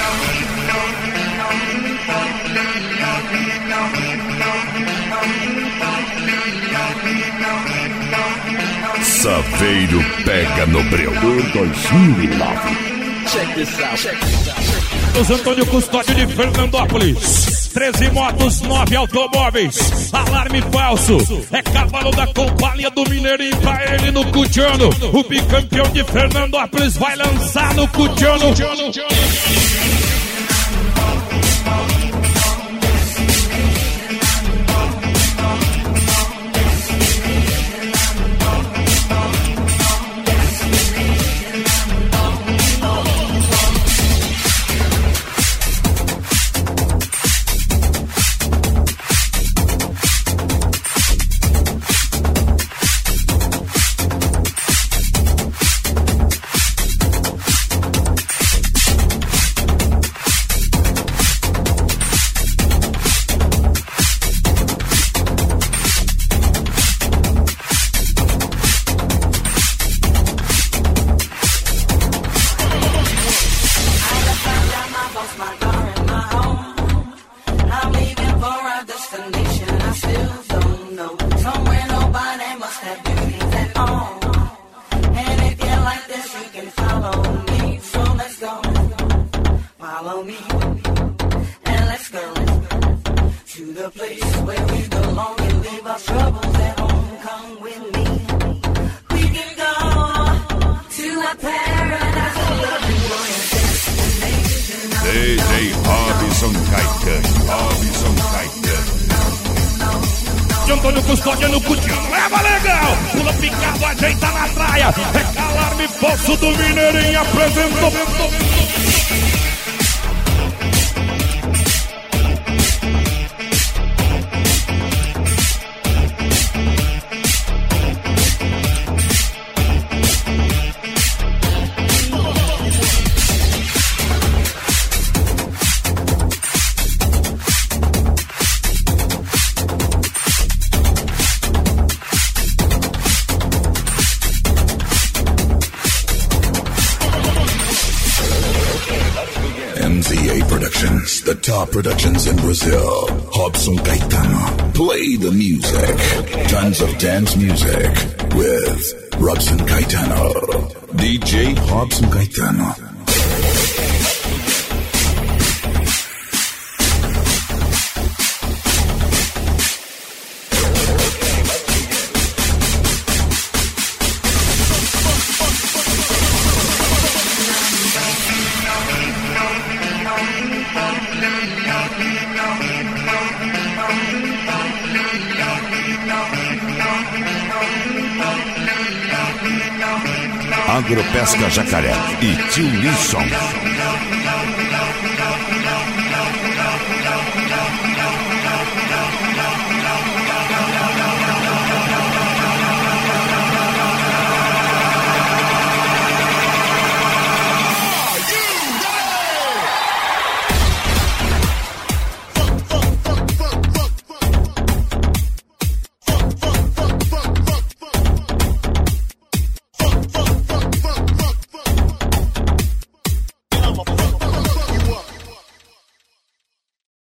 Saveiro pega no breu. 2009. Os Antônio Custódio de Fernandópolis. 13 motos, 9 automóveis. Alarme falso. É cavalo da companhia do Mineirinho pra ele no Cutiano. O bicampeão de Fernandópolis vai lançar no Cutiano. DJ Robson Caetano. De Antônio Custódio no Cutiano. Leva legal! Pula picado, ajeita na praia. É alarme falso do Mineirinho. Apresentou. MZA Productions, the top productions in Brazil. Robson Caetano, play the music. Tons of dance music with Robson Caetano. DJ Robson Caetano. Agropesca Jacaré e Tio Lisson.